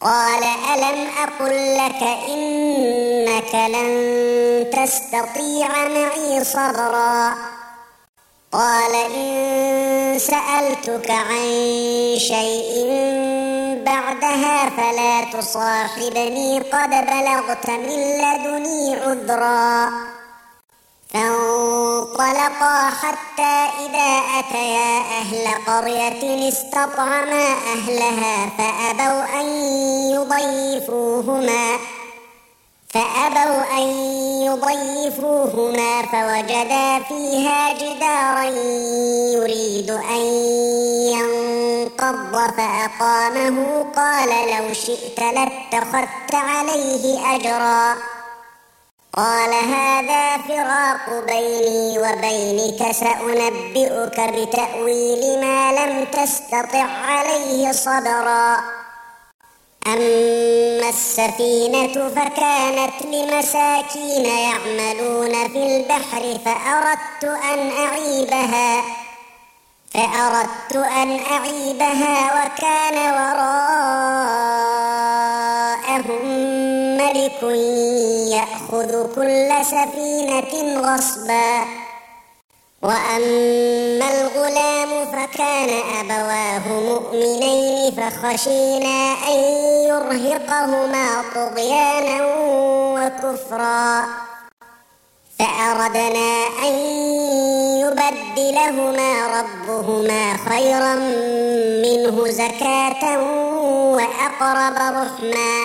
قال ألم أقل لك إنك لن تستطيع معي صبرا قال إن سألتك عن شيء بعدها فلا تصاحبني قد بلغت من لدني عذرا فانطلقا حتى إذا أتيا أهل قرية استطعما أهلها فأبوا أن يضيفوهما فوجدا فيها جدارا يريد أن ينقض فأقامه قال لو شئت لاتخذت عليه أجرا قال هذا فراق بيني وبينك سأنبئك بتأويل ما لم تستطع عليه صبرا أما السفينة فكانت لمساكين يعملون في البحر فأردت أن أعيبها وكان وراءهم ملك يأخذ كل سفينة غصبا وأما الغلام فكان أبواه مؤمنين فخشينا أن يرهقهما طغيانا وكفرا فأردنا أن يبدلهما ربهما خيرا منه زكاة وأقرب رحما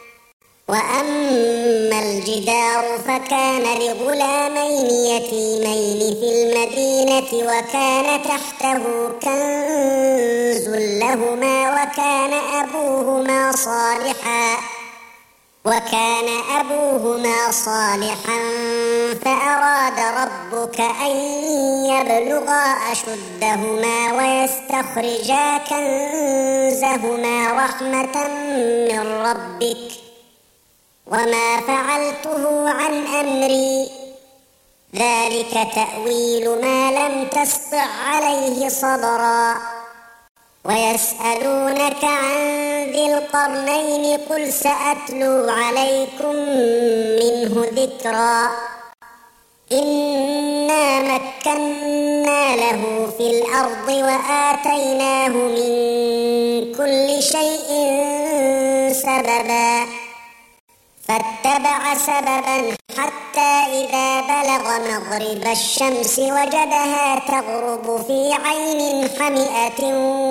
وأما الجدار فكان لغلامين يتيمين في المدينة وكان تحته كنز لهما وكان أبوهما صالحا فأراد ربك أن يبلغا أشدهما ويستخرجا كنزهما رحمة من ربك وما فعلته عن أمري ذلك تأويل ما لم تسطع عليه صبرا ويسألونك عن ذي القرنين قل سأتلو عليكم منه ذكرا إنا مكنا له في الأرض وآتيناه من كل شيء سببا فاتبع سببا حتى إذا بلغ مغرب الشمس وجدها تغرب في عين حمئة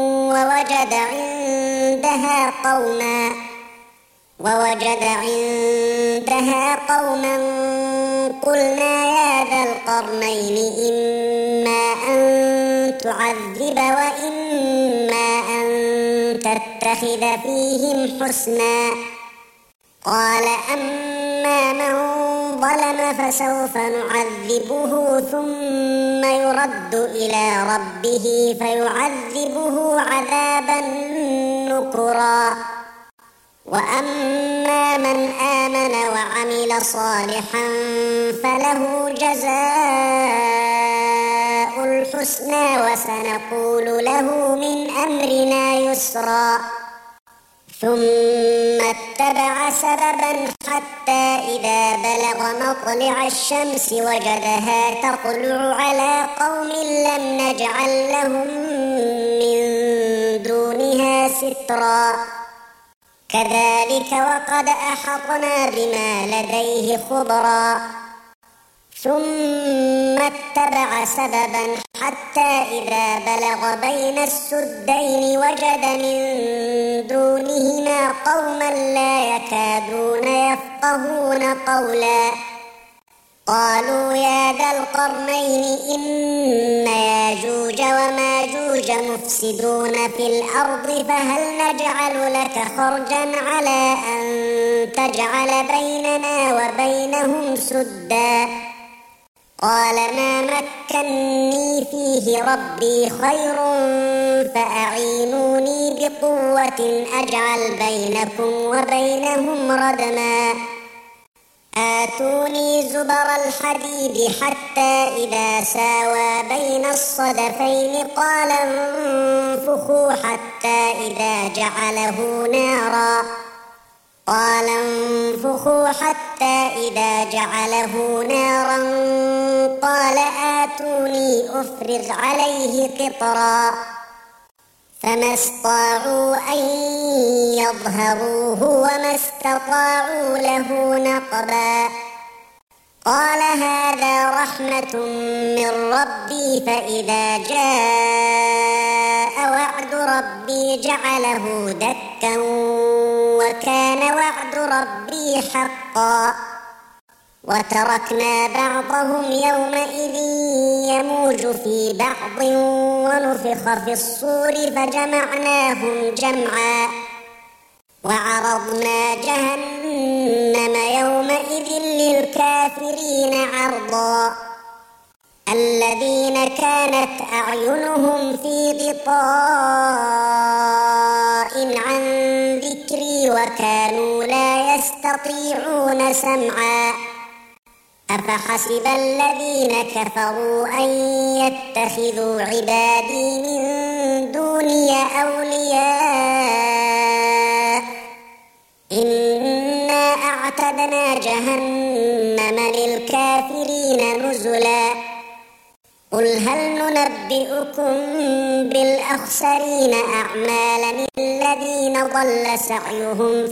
ووجد عندها قوما قلنا يا ذا القرنين إما أن تعذب وإما أن تتخذ فيهم حسنا قال أما من ظلم فسوف نعذبه ثم يرد إلى ربه فيعذبه عذابا نكرا وأما من آمن وعمل صالحا فله جزاء الحسنى وسنقول له من أمرنا يسرا ثم اتبع سببا حتى إذا بلغ مطلع الشمس وجدها تطلع على قوم لم نجعل لهم من دونها سترا كذلك وقد أحطنا بما لديه خبرا ثم اتبع سببا حتى إذا بلغ بين السدين وجد من دونهما قوما لا يكادون يفقهون قولا قالوا يا ذا القرنين إن ياجوج وماجوج مفسدون في الأرض فهل نجعل لك خرجا على أن تجعل بيننا وبينهم سدا قال ما مكني فيه ربي خير فأعينوني بقوة أجعل بينكم وبينهم ردما آتوني زبر الحديد حتى إذا ساوى بين الصدفين قال انفخوا حتى إذا جعله نارا فكوه حتى إذا جعله نارا قال آتوني أفرغ عليه قطرا فما استطاعوا أن يظهروه وما استطاعوا له نقبا قال هذا رحمة من ربي فإذا جاء وعد ربي جعله دكا وكان وعد ربي حقا وتركنا بعضهم يومئذ يموج في بعض ونفخ في الصور فجمعناهم جمعا وعرضنا جهنم يومئذ للكافرين عرضا الذين كانت أعينهم في غطاء عن ذكري وكانوا لا يستطيعون سمعا أفحسب الذين كفروا أن يتخذوا عبادي من دوني أولياء إنا أعتدنا جهنم للكافرين نزلا قل هل ننبئكم بالأخسرين أعمالا الذين ضل سعيهم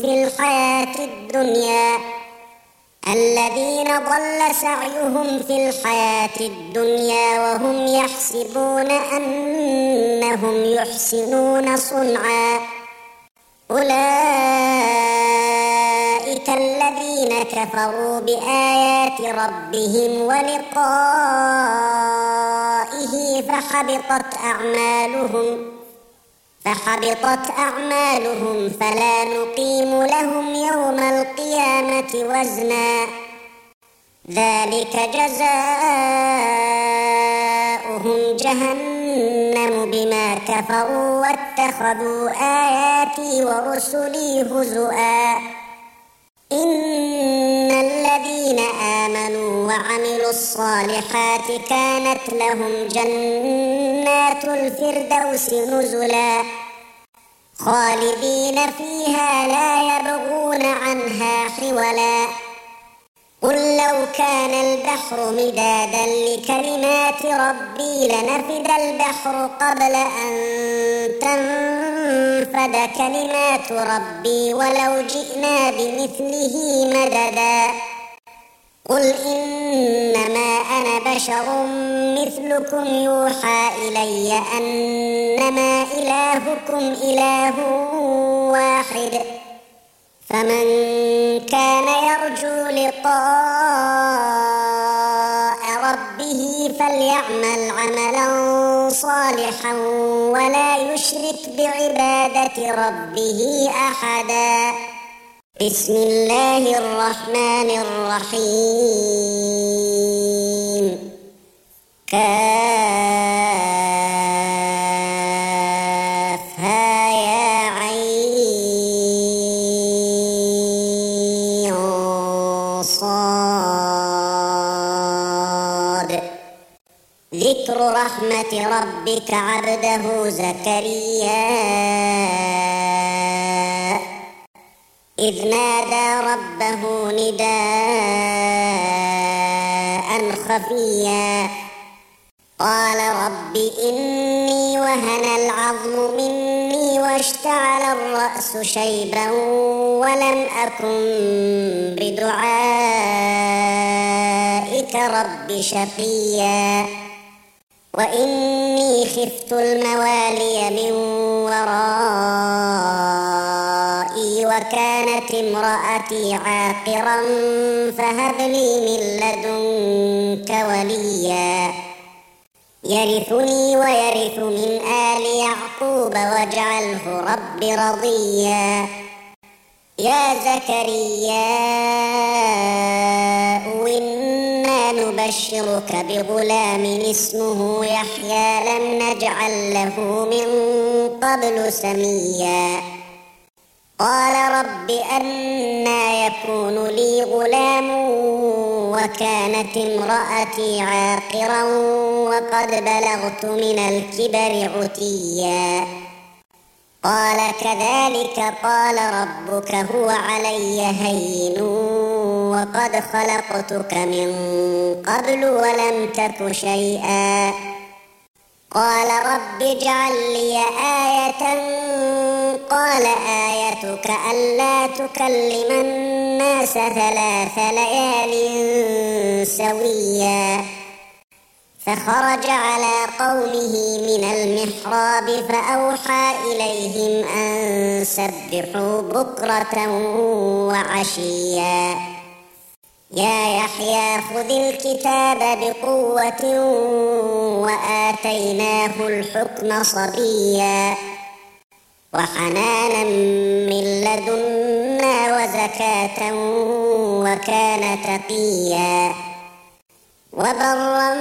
في الحياة الدنيا وهم يحسبون أنهم يحسنون صنعا أولئك الذين كفروا بآيات ربهم ولقائه فحبطت أعمالهم فلا نقيم لهم يوم القيامة وزنا ذلك جزاؤهم جهنم بما كفروا واتخذوا آياتي ورسلي هزؤا إن الذين آمنوا وعملوا الصالحات كانت لهم جنات الفردوس نزلا خالدين فيها لا يبغون عنها حولا قل لو كان البحر مدادا لكلمات ربي لنفد البحر قبل أن تنفد كلمات ربي ولو جئنا بمثله مددا قل إنما أنا بشر مثلكم يوحى إلي أنما إلهكم إله واحد فمن كان يرجو لقاء ربه فليعمل عملا صالحا ولا يشرك بعبادة ربه أحدا بسم الله الرحمن الرحيم كافها يا عين صاد ذكر رحمة ربك عبده زكريا إذ نادى ربه نداء خفيا قال رب إني وهن العظم مني واشتعل الرأس شيبا ولم أكن بدعائك رب شقيا وإني خفت الموالي من ورائي وكانت امرأتي عاقرا فهب لي من لدنك وليا يرثني ويرث من آل يعقوب واجعله رب رضيا يا زكريا إنا نبشرك بغلام اسمه يحيى لم نجعل له من قبل سميا قال رب أنى يكون لي غلام وكانت امرأتي عاقرا وقد بلغت من الكبر عتيا قال كذلك قال ربك هو علي هين وقد خلقتك من قبل ولم تك شيئا قال رب اجعل لي آية قال آيتك ألا تكلم الناس 3 ليال سويا فخرج على قومه من المحراب فأوحى إليهم أن سبحوا بكرة وعشيا يا يحيى خذ الكتاب بقوة وآتيناه الحكم صبيا وحنانا من لدنا وزكاة وكان تقيا وبرا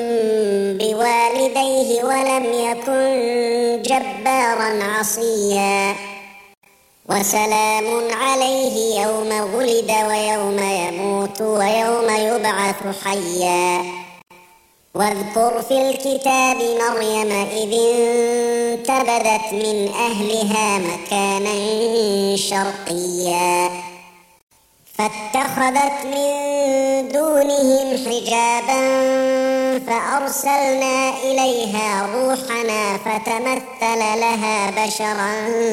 بوالديه ولم يكن جبارا عصيا وسلام عليه يوم ولد ويوم يموت ويوم يبعث حيا واذكر في الكتاب مريم إذ انتبذت من أهلها مكانا شرقيا فاتخذت من دونهم حجابا فأرسلنا إليها روحنا فتمثل لها بشرا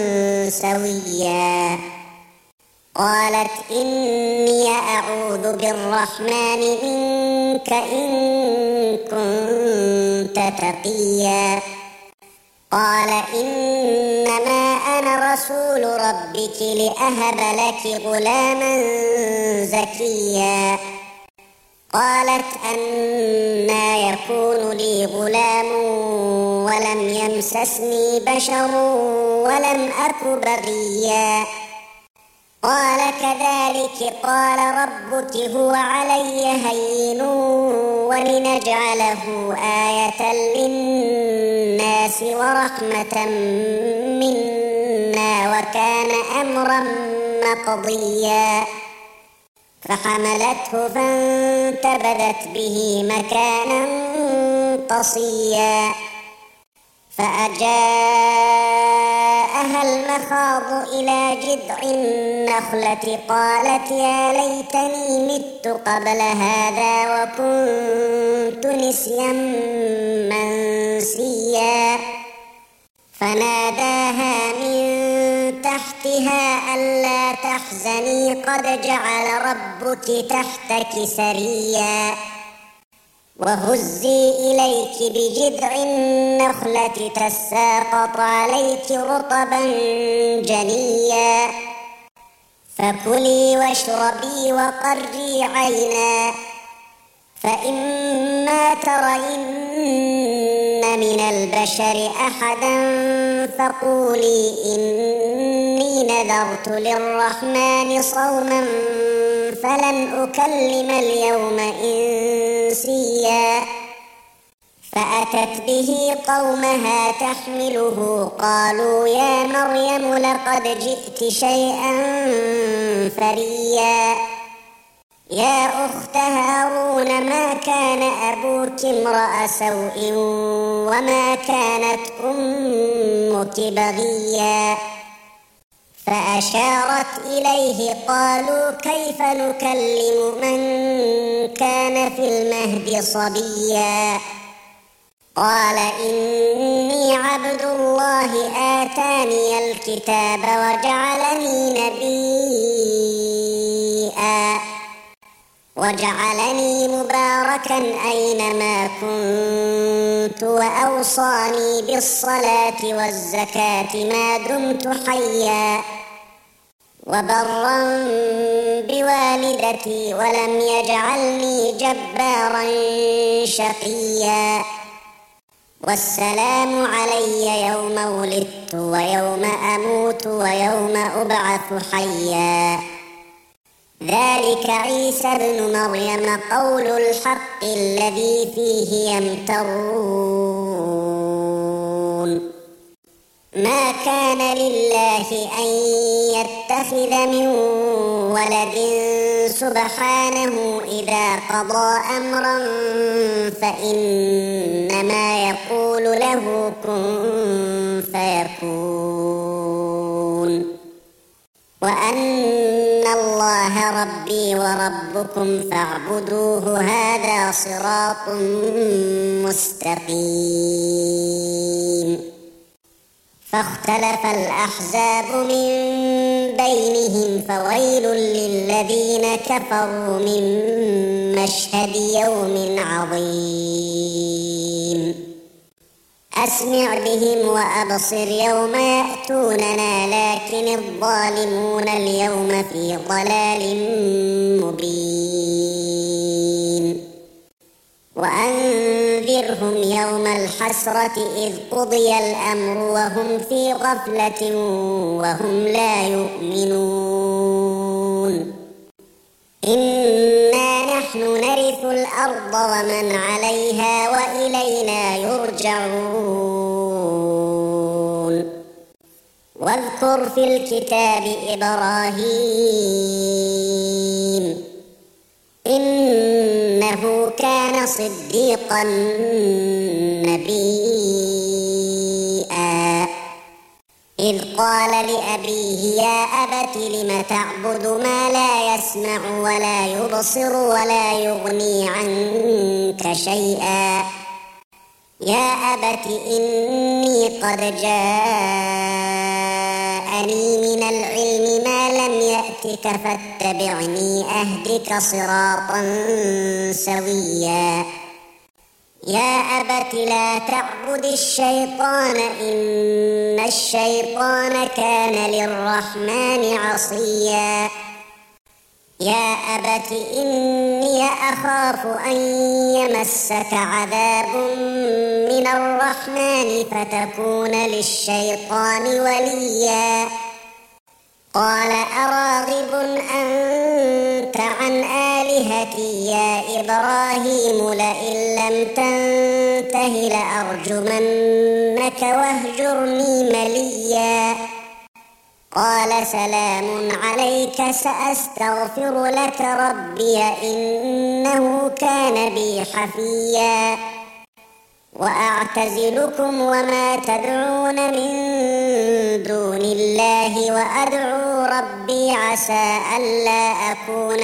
سويا قالت إني أعوذ بالرحمن منك إن كنت تقيا قال إنما أنا رسول ربك لأهب لك غلاما زكيا قالت أنى يكون لي غلام ولم يمسسني بشر ولم أك بغيا قال كذلك قال ربك هو علي هين ولنجعله آية للناس ورحمة منا وكان أمرا مقضيا فحملته فانتبذت به مكانا قصيا فأجاءها المخاض إلى جذع النخلة قالت يا ليتني مت قبل هذا وكنت نسيا منسيا فناداها من تحتها ألا تحزني قد جعل ربك تحتك سريا وهزي إليك بجذع النخلة تساقط عليك رطبا جنيا فكلي واشربي وقري عينا فإما ترين من البشر أحدا فقولي إني نذرت للرحمن صوما فلن أكلم اليوم إنسيا فأتت به قومها تحمله قالوا يا مريم لقد جئت شيئا فريا يا أخت هارون ما كان أبوك امرأ سوء وما كانت أمك بغيا فأشارت إليه قالوا كيف نكلم من كان في المهد صبيا قال إني عبد الله آتاني الكتاب وجعلني مباركا أينما كنت وأوصاني بالصلاة والزكاة ما دمت حيا وبرا بوالدتي ولم يجعلني جبارا شقيا والسلام علي يوم ولدت ويوم أموت ويوم أبعث حيا ذلك عيسى ابن مريم قول الحق الذي فيه يمترون ما كان لله أن يتخذ من ولد سبحانه إذا قضى أمرا فإنما يقول له كن فيكون وأن الله الله ربي وربكم فاعبدوه هذا صراط مستقيم. فاختلف الأحزاب من بينهم فويل للذين كفروا من مشهد يوم عظيم. أسمع بهم وأبصر يوم يأتوننا لكن الظالمون اليوم في ضلال مبين. وأنذرهم يوم الحسرة إذ قضي الأمر وهم في غفلة وهم لا يؤمنون. إنا نحن نرث الأرض ومن عليها وإلينا يرجعون. واذكر في الكتاب إبراهيم إنه كان صديقا نبيا إذ قال لأبيه يا أبت لم تعبد ما لا يسمع ولا يبصر ولا يغني عنك شيئا يا أبت إني قد جاءني من العلم ما لم يأتك فاتبعني أهدك صراطا سويا يا أبت لا تعبد الشيطان إن الشيطان كان للرحمن عصيا يا أبت إني أخاف أن يمسك عذاب من الرحمن فتكون للشيطان وليا قال أراغب أنت عن آلهتي يا إبراهيم لئن لم تنته لأرجمنك واهجرني مليا قال سلام عليك سأستغفر لك ربي إنه كان بي حفيا وأعتزلكم وما تدعون من دون الله وأدعو ربي عسى ألا أكون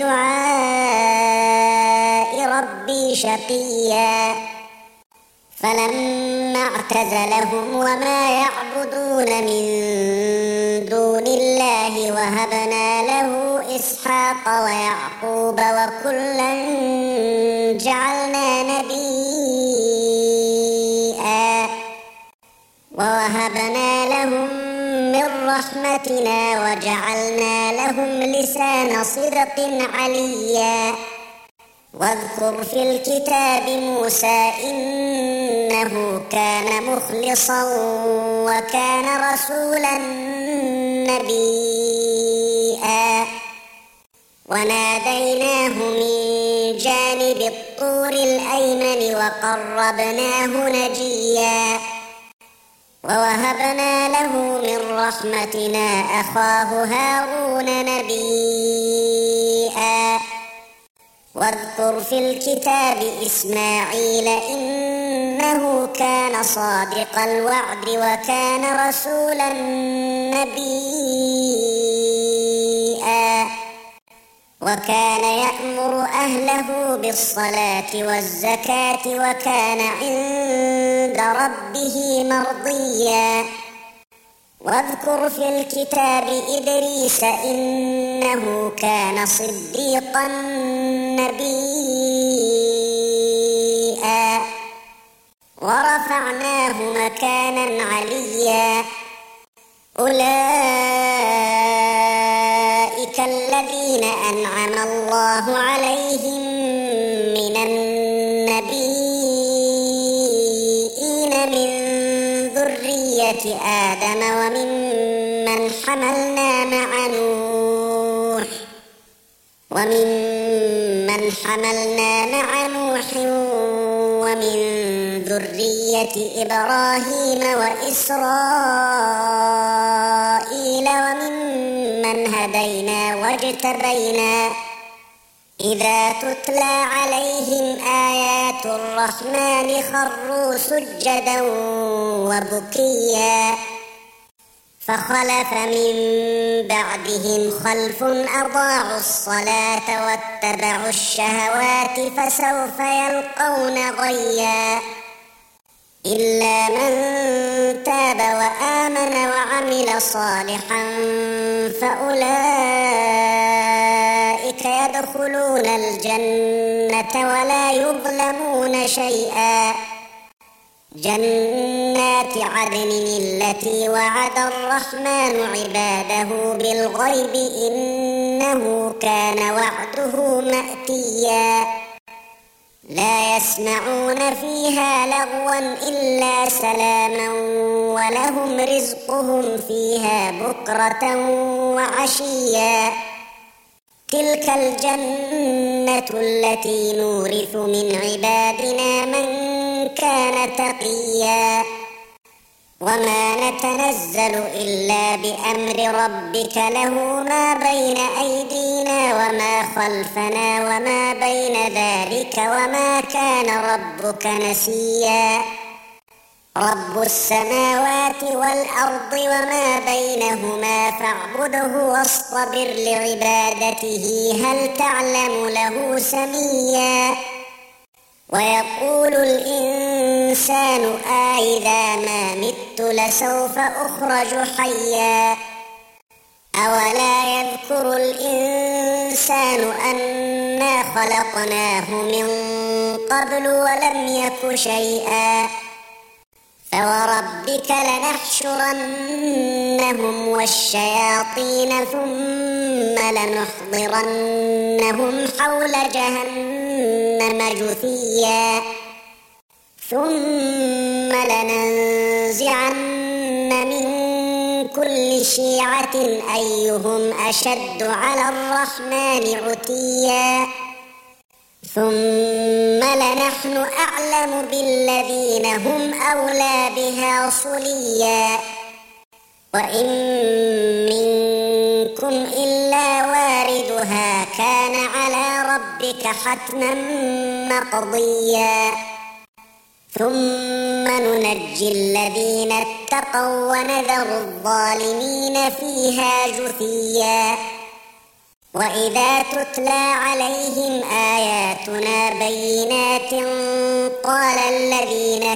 بدعاء ربي شقيا فلما اعتزلهم وما يعبدون من دون الله وهبنا له إسحاق ويعقوب وكلا جعلنا نبيا ووهبنا لهم من رحمتنا وجعلنا لهم لسان صدق عليا واذكر في الكتاب موسى إنه كان مخلصا وكان رسولا نبيا وناديناه من جانب الطور الأيمن وقربناه نجيا ووهبنا له من رحمتنا أخاه هارون نبيا واذكر في الكتاب إسماعيل إنه كان صادق الوعد وكان رسولا نبيا وكان يأمر أهله بالصلاة والزكاة وكان عند ربه مرضيا واذكر في الكتاب إدريس إنه كان صديقا نبيا ورفعناه مكانا عليا أولئك الذين أنعم الله عليهم من النبيين من ذرية آدم وممن حملنا مع نوح ومن ذرية إبراهيم وإسرائيل وممن هدينا واجتبينا إذا تتلى عليهم آيات الرحمن خروا سجدا وبكيا فخلف من بعدهم خلف أضاعوا الصلاة واتبعوا الشهوات فسوف يلقون غيا إلا من تاب وآمن وعمل صالحا فأولئك يدخلون الجنة ولا يظلمون شيئا جنات عدن التي وعد الرحمن عباده بالغيب إنه كان وعده مأتيا لا يسمعون فيها لغوا إلا سلاما ولهم رزقهم فيها بكرة وعشيا تلك الجنة التي نورث من عبادنا من كان تقيا وما نتنزل إلا بأمر ربك له ما بين أيدينا وما خلفنا وما بين ذلك وما كان ربك نسيا رب السماوات والأرض وما بينهما فاعبده واصطبر لعبادته هل تعلم له سميا ويقول الإنسان أإذا ما مت لسوف أخرج حيا أولا يذكر الإنسان أنا خلقناه من قبل ولم يك شيئا فوربك لنحشرنهم والشياطين ثم لنحضرنهم حول جهنم جثيا ثم لننزعن من كل شيعة أيهم أشد على الرحمن عتيا ثم لنحن أعلم بالذين هم أولى بها صليا وإن منكم إلا واردها كان على ربك حتما مقضيا ثم ننجي الذين اتقوا ونذر الظالمين فيها جثيا وإذا تتلى عليهم آياتنا بينات قال الذين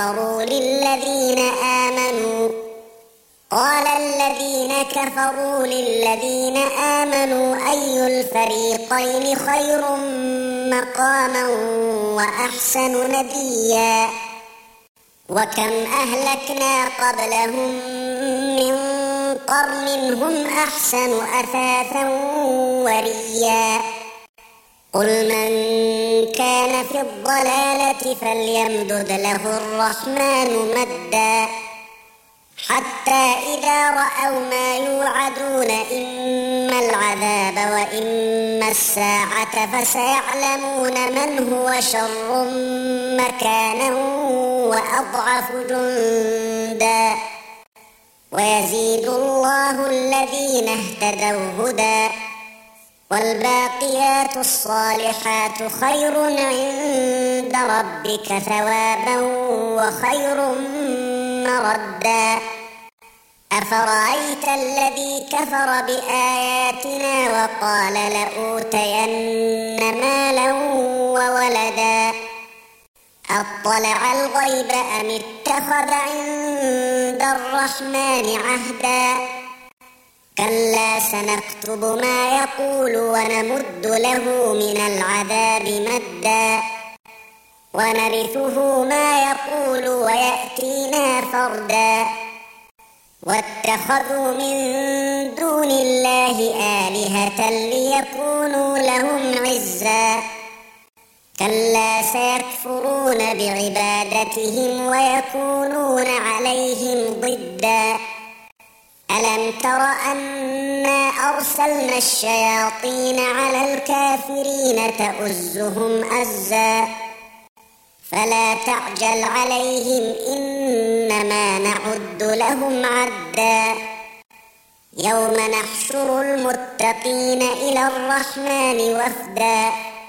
كفروا للذين آمنوا أي الفريقين خير مقاما وأحسن نديا وكم أهلكنا قبلهم من قرن هم أحسن أثاثا وريا قل من كان في الضلالة فليمدد له الرحمن مدا حتى إذا رأوا ما يوعدون إما العذاب وإما الساعة فسيعلمون من هو شر مكانا وأضعف جندا ويزيد الله الذين اهتدوا هدى والباقيات الصالحات خير عند ربك ثوابا وخير مردا أفرأيت الذي كفر بآياتنا وقال لأوتين مالا وولدا أطلع الغيب أم اتخذ عند الرحمن عهدا كلا سنكتب ما يقول ونمد له من العذاب مدا ونرثه ما يقول ويأتينا فردا واتخذوا من دون الله آلهة ليكونوا لهم عزا كلا سيكفرون بعبادتهم ويكونون عليهم ضدا ألم تر أنا أرسلنا الشياطين على الكافرين تؤزهم أزا فلا تعجل عليهم إنما نعد لهم عدا يوم نحشر المتقين إلى الرحمن وفدا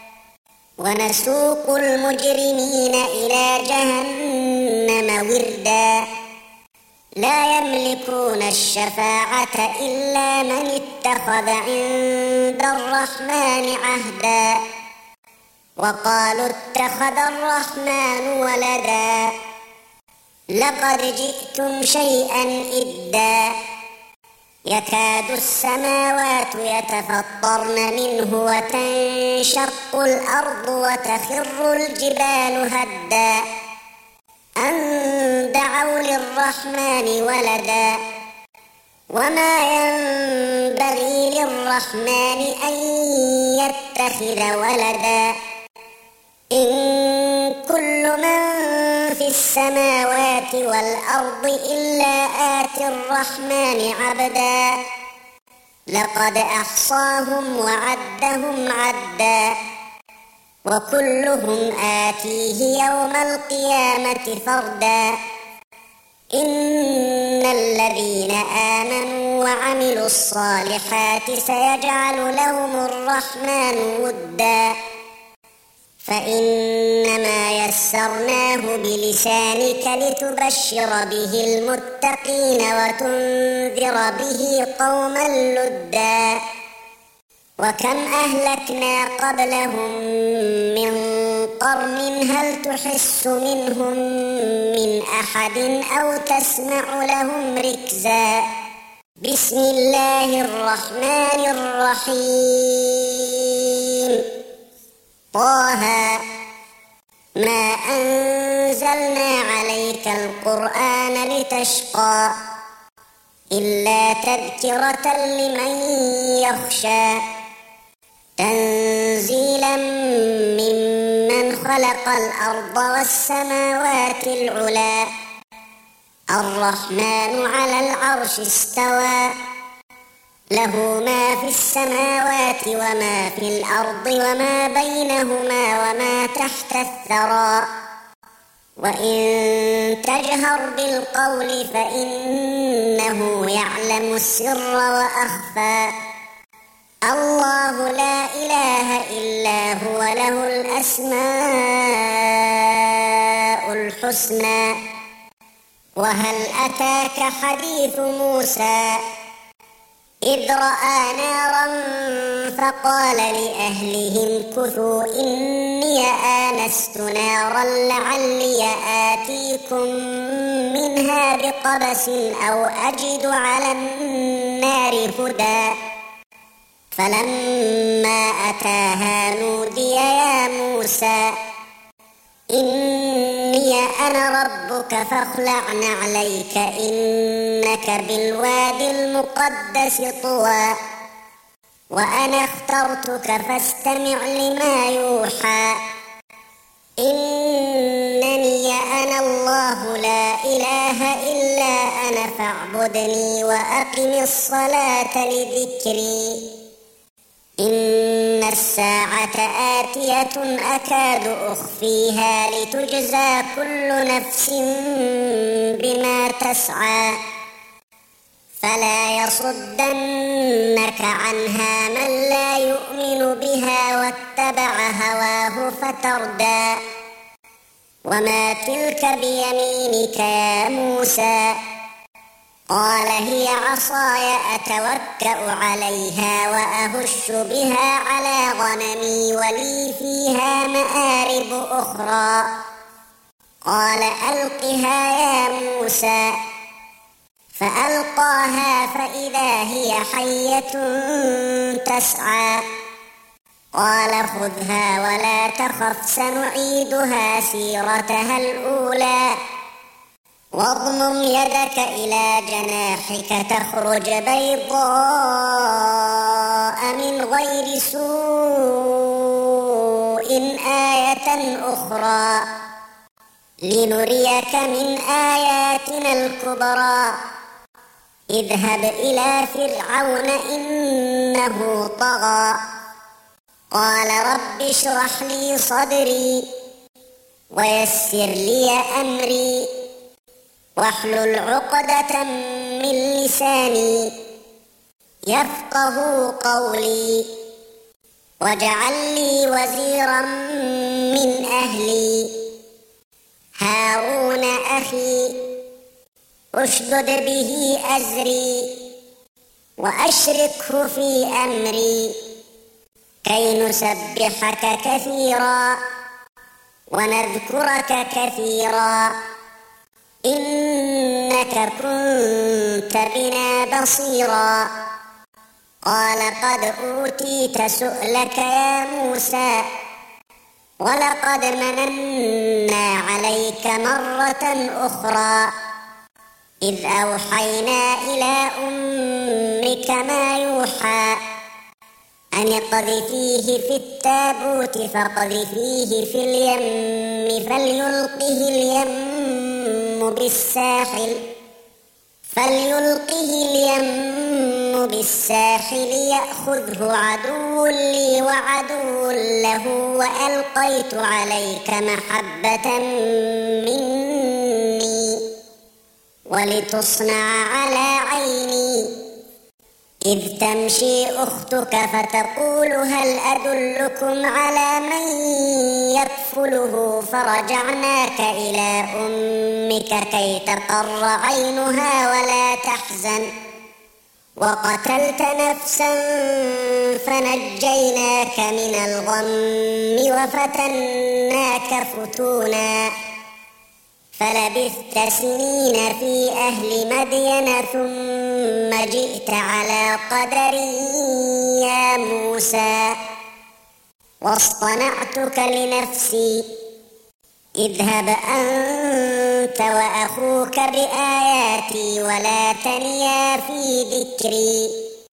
ونسوق المجرمين إلى جهنم وردا لا يملكون الشفاعة إلا من اتخذ عند الرحمن عهدا وقالوا اتخذ الرحمن ولدا لقد جئتم شيئا إدا يكاد السماوات يتفطرن منه وتنشق الأرض وتخر الجبال هدا أن دعوا للرحمن ولدا وما ينبغي للرحمن أن يتخذ ولدا إن كل من في السماوات والأرض إلا آتي الرحمن عبدا لقد أحصاهم وعدهم عدا وكلهم آتيه يوم القيامة فردا إن الذين آمنوا وعملوا الصالحات سيجعل لهم الرحمن ودا فإنما يسرناه بلسانك لتبشر به المتقين وتنذر به قوما لدا وكم أهلكنا قبلهم من قرن هل تحس منهم من أحد أو تسمع لهم ركزا بسم الله الرحمن الرحيم طه ما أنزلنا عليك القرآن لتشقى إلا تذكرة لمن يخشى تنزيلا ممن خلق الأرض والسماوات العلى الرحمن على العرش استوى له ما في السماوات وما في الأرض وما بينهما وما تحت الثرى وإن تجهر بالقول فإنه يعلم السر وأخفى الله لا إله إلا هو له الأسماء الحسنى وهل أتاك حديث موسى إذ رأى نارا فقال لأهلهم كثوا إني آنست نارا لعلي آتيكم منها بقبس أو أجد على النار هدى فلما أتاها نودي يا موسى إني أنا ربك فاخلع نعليك إنك بالوادي المقدس طوى وأنا اخترتك فاستمع لما يوحى إنني أنا الله لا إله إلا أنا فاعبدني وأقم الصلاة لذكري إن الساعة آتية أكاد أخفيها لتجزى كل نفس بما تسعى فلا يصدنك عنها من لا يؤمن بها واتبع هواه فتردى وما تلك بيمينك يا موسى قال هي عصاي أتوكأ عليها وأهش بها على غنمي ولي فيها مآرب أخرى قال ألقها يا موسى فألقاها فإذا هي حية تسعى قال خذها ولا تخف سنعيدها سيرتها الأولى واضمم يدك إلى جناحك تخرج بيضاء من غير سوء آية أخرى لنريك من آياتنا الكبرى اذهب إلى فرعون إنه طغى قال رب اشرح لي صدري ويسر لي أمري واحلل عقدة من لساني يفقه قولي واجعل لي وزيرا من أهلي هارون أخي اشدد به أزري وأشركه في أمري كي نسبحك كثيرا ونذكرك كثيرا إنك كنت بنا بصيرا. قال قد أوتيت سؤلك يا موسى ولقد مننا عليك مرة أخرى إذ أوحينا إلى أمك ما يوحى أن اقذفيه في التابوت فاقذفيه في اليم فليلقه اليم بالساحل يأخذه عدو لي وعدو له وألقيت عليك محبة مني ولتصنع على عيني إذ تمشي أختك فتقول هل أدلكم على من يكفله فرجعناك إلى أمك كي تقر عينها ولا تحزن وقتلت نفسا فنجيناك من الغم وفتناك فتونا فلبثت سنين في أهل مدين ثم جئت على قدر يا موسى واصطنعتك لنفسي اذهب أنت وأخوك بآياتي ولا تنيا في ذكري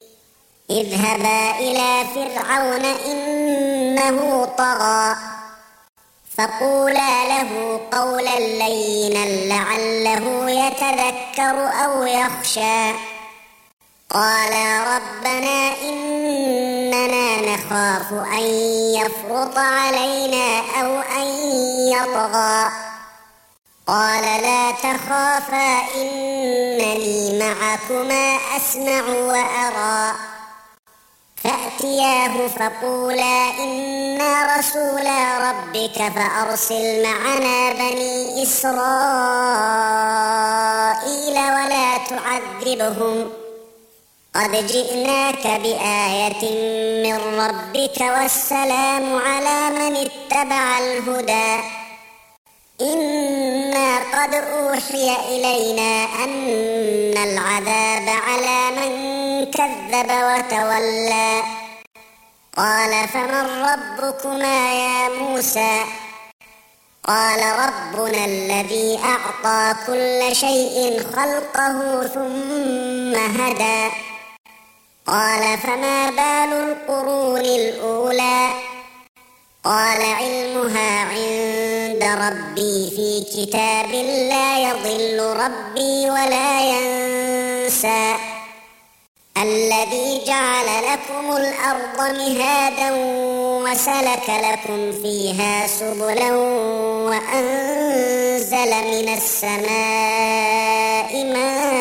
اذهبا إلى فرعون إنه طغى فقولا له قولا لينا لعله يتذكر أو يخشى. قالا ربنا إننا نخاف أن يفرط علينا أو أن يطغى. قال لا تخافا إنني معكما أسمع وأرى. فأتياه فقولا إنا رسولا ربك فأرسل معنا بني إسرائيل ولا تعذبهم قد جئناك بآية من ربك والسلام على من اتبع الهدى. إنا قد أوحي إلينا أن العذاب على من كذب وتولى. قال فمن ربكما يا موسى؟ قال ربنا الذي أعطى كل شيء خلقه ثم هدى. قال فما بال القرون الأولى؟ قال علمها عند ربي في كتاب لا يضل ربي ولا ينسى. الذي جعل لكم الأرض مهادا وسلك لكم فيها سبلا وأنزل من السماء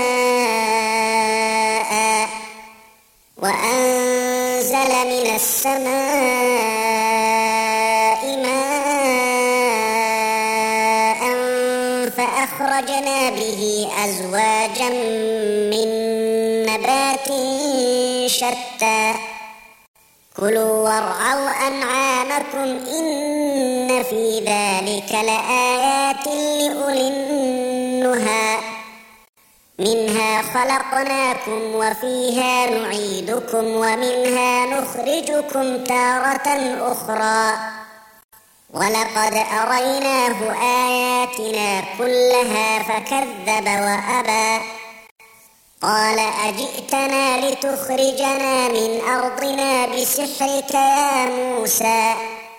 ماء فأخرجنا به أزواجا من نبات شتى كلوا وارعوا أنعامكم إن في ذلك لآيات لأولي النهى. منها خلقناكم وفيها نعيدكم ومنها نخرجكم تارة أخرى ولقد أريناه آياتنا كلها فكذب وأبى. قال أجئتنا لتخرجنا من أرضنا بسحرك يا موسى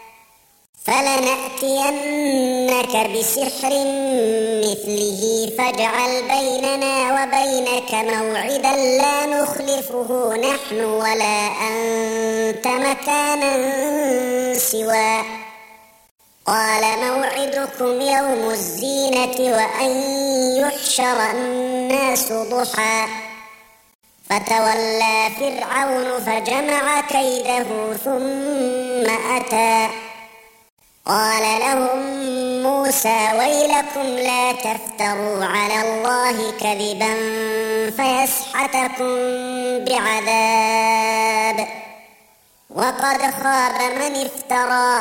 فلنأتينك بسحر مثله فاجعل بيننا وبينك موعدا لا نخلفه نحن ولا أنت مكانا سواه. قال موعدكم يوم الزينة وأن يحشر الناس ضحى فتولى فرعون فجمع كيده ثم أتى. قال لهم موسى ويلكم لا تفتروا على الله كذبا فيسحتكم بعذاب وقد خاب من افترى.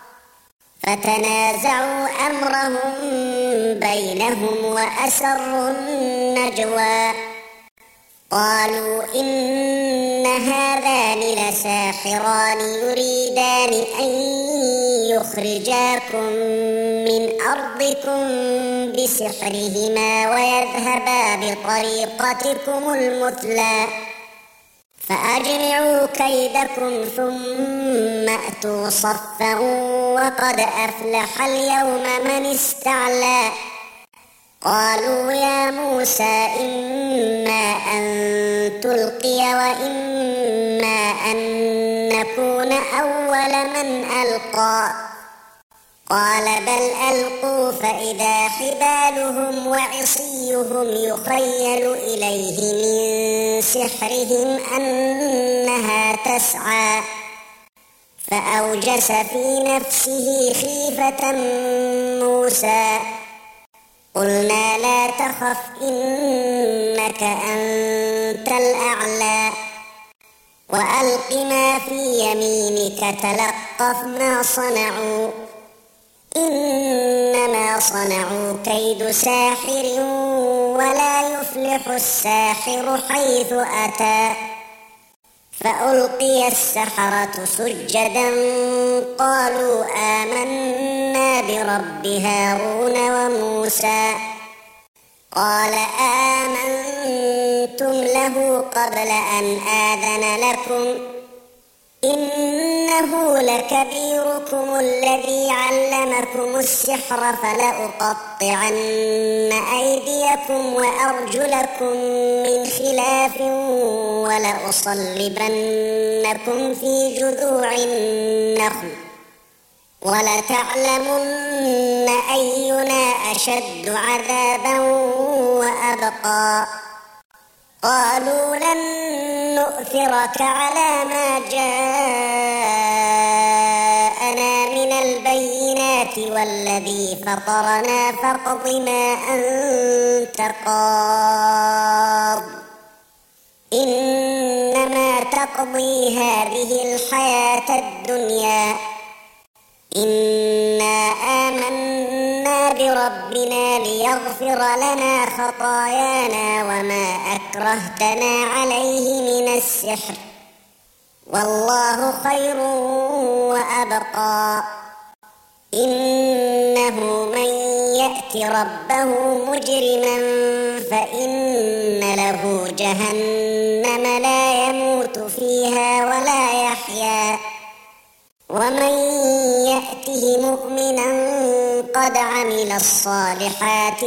فتنازعوا أمرهم بينهم وأسروا النجوى قالوا إن هذان لساحران يريدان أن يخرجاكم من أرضكم بسحرهما ويذهبا بطريقتكم المثلى فأجمعوا كيدكم ثم أتوا صفا وقد أفلح اليوم من استعلى. قالوا يا موسى إما أن تلقي وإما أن نكون أول من ألقى. قال بل ألقوا فإذا حبالهم وعصيهم يخيل إليه من سحرهم أنها تسعى فأوجس في نفسه خيفة موسى. قلنا لا تخف إنك أنت الأعلى وألق ما في يمينك تلقف ما صنعوا إنما صنعوا كيد ساحر ولا يفلح الساحر حيث أتى. فألقي السحرة سجدا قالوا آمنا برب هارون وموسى. قال آمنتم له قبل أن آذن لكم إنه لكبيركم الذي علمكم السحر فلأقطعن أيديكم وأرجلكم من خلاف ولأصلبنكم في جذوع النخل ولتعلمن أينا أشد عذابا وأبقى. قالوا لن نؤثرك على ما جاءنا من البينات والذي فطرنا فاقض ما أنت قاض إنما تقضي هذه الحياة الدنيا إنا آمنا بربنا ليغفر لنا خطايانا وما أكرهتنا عليه من السحر والله خير وأبقى. إنه من يأت ربه مجرما فإن له جهنم لا يموت فيها ولا يحيا ومن يأته مؤمنا قد عمل الصالحات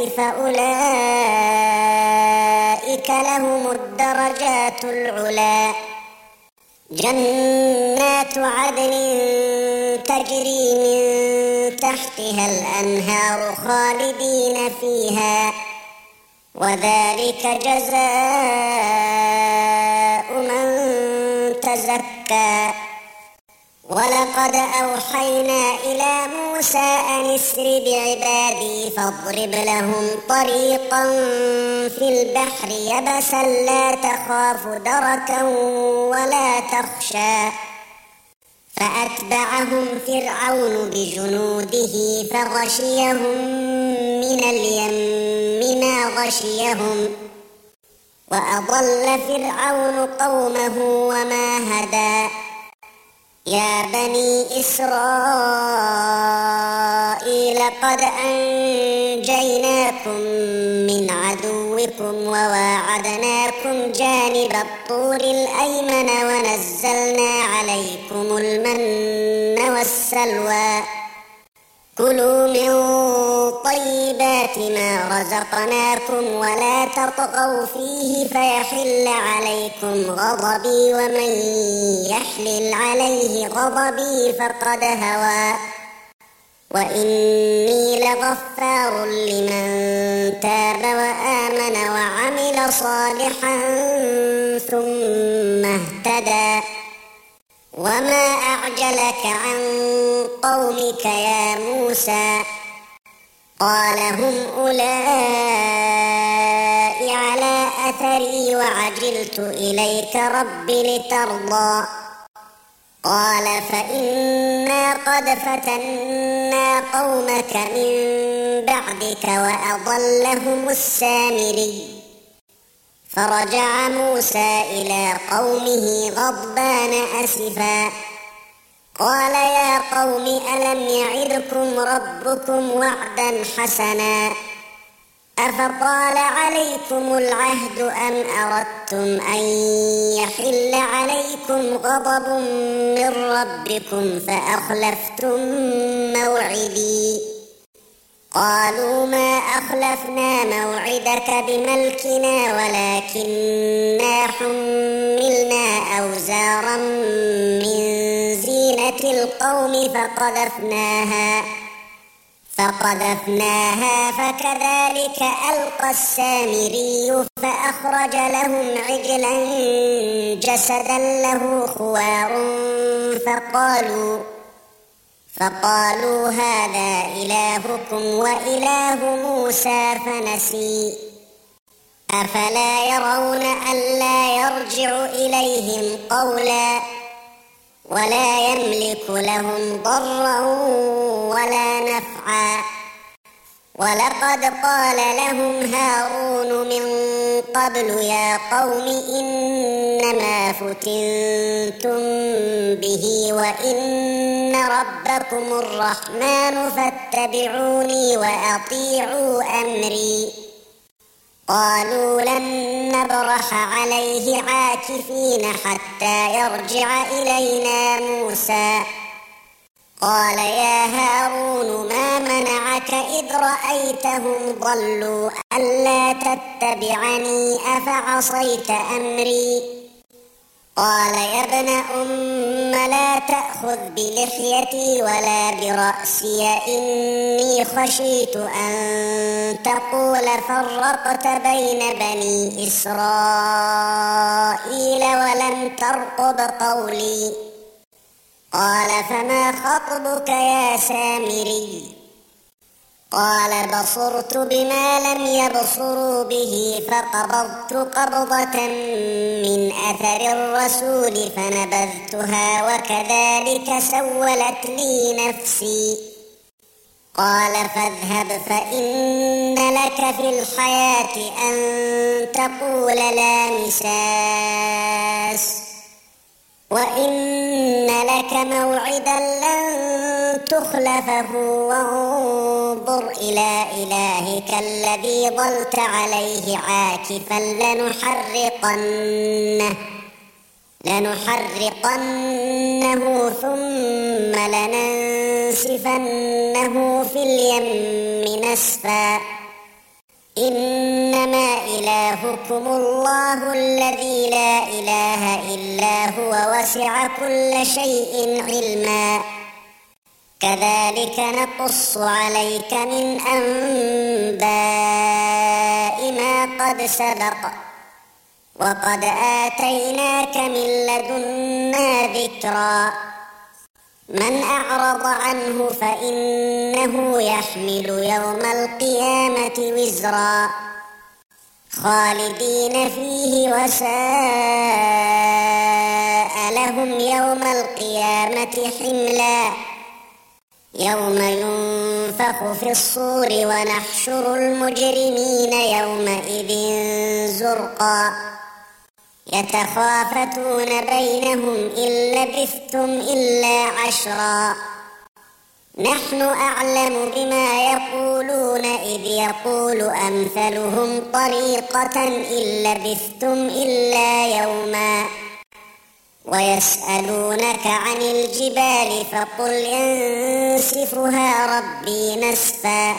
فأولئك لهم الدرجات العلى. جنات عدن تجري من تحتها الأنهار خالدين فيها وذلك جزاء من تزكى. ولقد أوحينا إلى موسى أن اسر بعبادي فاضرب لهم طريقا في البحر يبسا لا تخاف دركا ولا تخشى. فأتبعهم فرعون بجنوده فغشيهم من اليم ما غشيهم وأضل فرعون قومه وما هدى. يا بني إسرائيل قد أنجيناكم من عدوكم وواعدناكم جانب الطور الأيمن ونزلنا عليكم المن والسلوى. كلوا من طيبات ما رزقناكم ولا تطغوا فيه فيحل عليكم غضبي ومن يحلل عليه غضبي فقد هوى. وإني لغفار لمن تاب وآمن وعمل صالحا ثم اهتدى. وما أعجلك عن قومك يا موسى؟ قال هم أولئك على أثري وعجلت إليك رب لترضى. قال فإنا قد فتنا قومك من بعدك وأضلهم السامري. فرجع موسى إلى قومه غضبان أسفا قال يا قوم ألم يعدكم ربكم وعدا حسنا أفطال عليكم العهد أم أردتم أن يحل عليكم غضب من ربكم فأخلفتم موعدي؟ قالوا ما أخلفنا موعدك بملكنا ولكننا حملنا أوزارا من زينة القوم فقذفناها فكذلك ألقى السامري فأخرج لهم عجلا جسدا له خوار فقالوا هذا إلهكم وإله موسى فنسي. أفلا يرون ألا يرجع إليهم قولا ولا يملك لهم ضرا ولا نفعا؟ ولقد قال لهم هارون من قبل يا قوم إنما فتنتم به وإن ربكم الرحمن فاتبعوني وأطيعوا أمري. قالوا لن نبرح عليه عاكفين حتى يرجع إلينا موسى. قال يا هارون ما منعك إذ رأيتهم ضلوا ألا تتبعني أفعصيت أمري؟ قال يا ابن أم لا تأخذ بلحيتي ولا برأسي إني خشيت أن تقول فرقت بين بني إسرائيل ولم ترقب قولي. قال فما خطبك يا سامري؟ قال بصرت بما لم يبصروا به فقبضت قبضة من أثر الرسول فنبذتها وكذلك سولت لي نفسي. قال فاذهب فإن لك في الحياة أن تقول لا مساس وإن لك موعدا لن تخلفه وانظر إلى إلهك الذي ظلت عليه عاكفا لنحرقنه ثم لننسفنه في اليم نسفا. إنما إلهكم الله الذي لا إله إلا هو وسع كل شيء علما. كذلك نقص عليك من أنباء ما قد سبق وقد آتيناك من لدنا ذكرا. من أعرض عنه فإنه يحمل يوم القيامة وزرا خالدين فيه وساء لهم يوم القيامة حملا. يوم ينفخ في الصور ونحشر المجرمين يومئذ زرقا يتخافتون بينهم إن لبثتم إلا عشرا. نحن أعلم بما يقولون إذ يقول أمثلهم طريقة إن لبثتم إلا يوما. ويسألونك عن الجبال فقل ينسفها ربي نسفا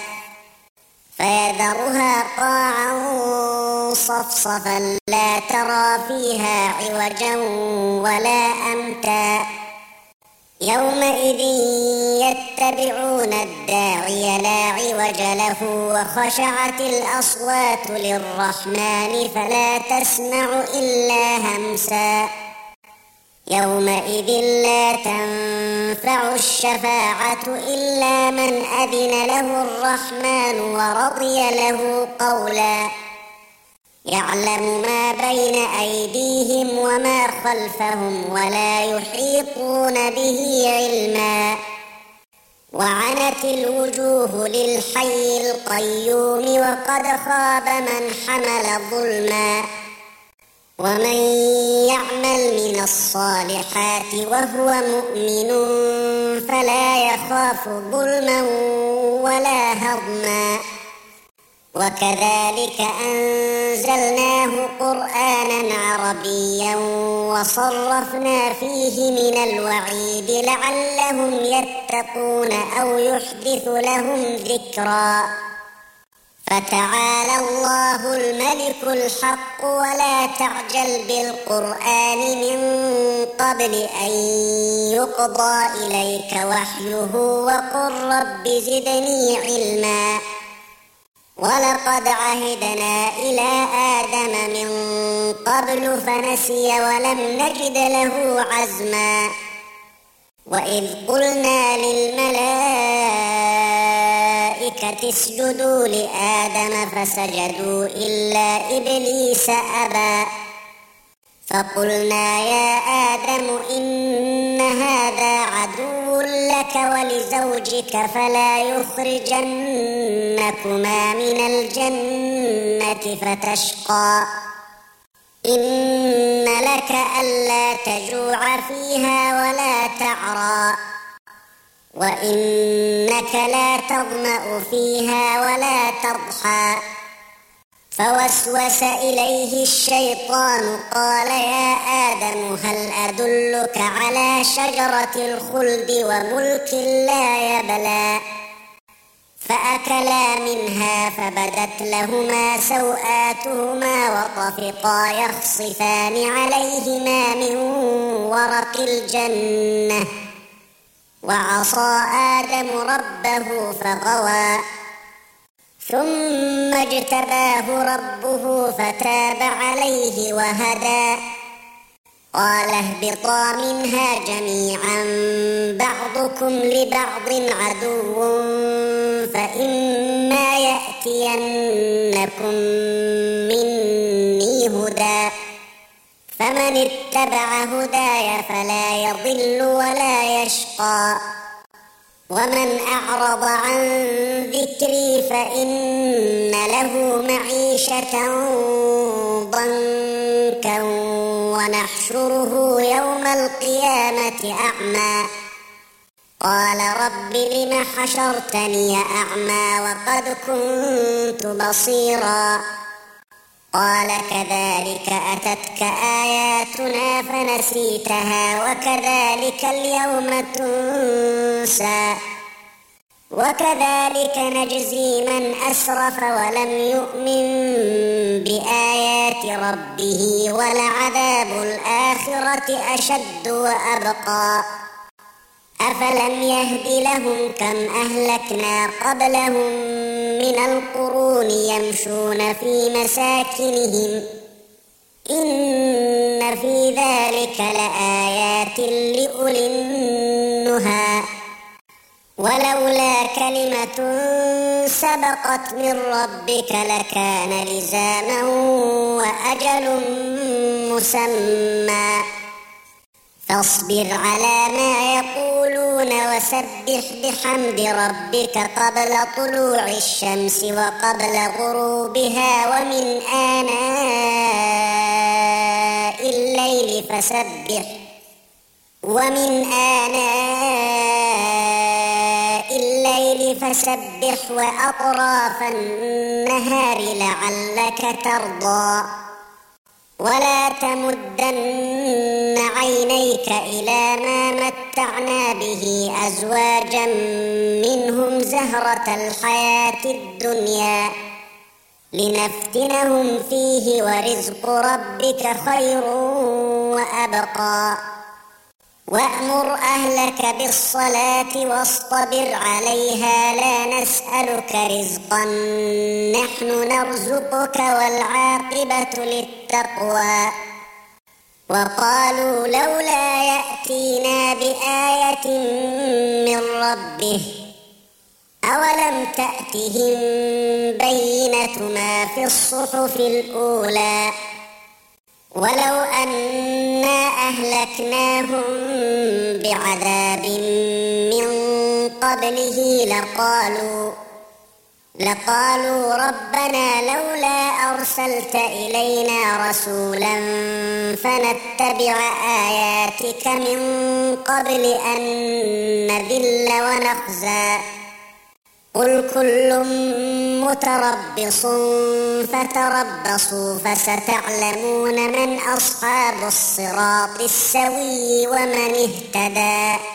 فيذرها قاعا صفصفا لا ترى فيها عوجا ولا أمتا. يومئذ يتبعون الداعي لا عوج له وخشعت الأصوات للرحمن فلا تسمع إلا همسا. يومئذ لا تنفع الشفاعة إلا من أذن له الرحمن ورضي له قولا يعلم ما بين أيديهم وما خلفهم ولا يحيطون به علما وعنت الوجوه للحي القيوم وقد خاب من حمل ظلما ومن يعمل من الصالحات وهو مؤمن فلا يخاف ظلما ولا هضما وكذلك أنزلناه قرآنا عربيا وصرفنا فيه من الوعيد لعلهم يتقون أو يحدث لهم ذكرا فتعالى الله الملك الحق ولا تعجل بالقرآن من قبل أن يقضى إليك وحيه وقل رب زدني علما ولقد عهدنا إلى آدم من قبل فنسي ولم نجد له عزما وإذ قلنا للملائكة اسجدوا لآدم فسجدوا إلا إبليس أبى فقلنا يا آدم إن هذا عدو لك ولزوجك فلا يخرجنكما من الجنة فتشقى إن لك ألا تجوع فيها ولا تعرى وإنك لا تظمأ فيها ولا تضحى فوسوس إليه الشيطان قال يا آدم هل أدلك على شجرة الخلد وملك لا يبلى فأكلا منها فبدت لهما سوآتهما وطفقا يخصفان عليهما من ورق الجنة وعصى آدم ربه فغوى ثم اجتباه ربه فتاب عليه وهدى قال اهبطا منها جميعا بعضكم لبعض عدو فإما يأتينكم مني هدى فمن اتبع هداي فلا يضل ولا يشقى ومن أعرض عن ذكري فإن له معيشة ضنكا ونحشره يوم القيامة أعمى قال رب لم حشرتني أعمى وقد كنت بصيرا قال كذلك أتتك آياتنا فنسيتها وكذلك اليوم تنسى وكذلك نجزي من أسرف ولم يؤمن بآيات ربه ولعذاب الآخرة أشد وأبقى أفلم يهد لهم كم أهلكنا قبلهم من القرون يمشون في مساكنهم إن في ذلك لآيات لأولي النهى ولولا كلمة سبقت من ربك لكان لزاما وأجل مسمى فاصبر على ما يقولون وسبح بحمد ربك قبل طلوع الشمس وقبل غروبها ومن آناء الليل فسبح وأطراف النهار لعلك ترضى ولا تمدن عينيك إلى ما متعنا به أزواجا منهم زهرة الحياة الدنيا لنفتنهم فيه ورزق ربك خير وأبقى وأمر أهلك بالصلاة واصطبر عليها لا نسألك رزقا نحن نرزقك والعاقبة للتقوى وقالوا لولا يأتينا بآية من ربه أولم تأتهم بينة ما في الصحف الأولى ولو أنا أهلكناهم بعذاب من قبله لقالوا ربنا لولا أرسلت إلينا رسولا فنتبع آياتك من قبل أن نذل ونخزى قل كل متربص فتربصوا فستعلمون من أصحاب الصراط السوي ومن اهتدى.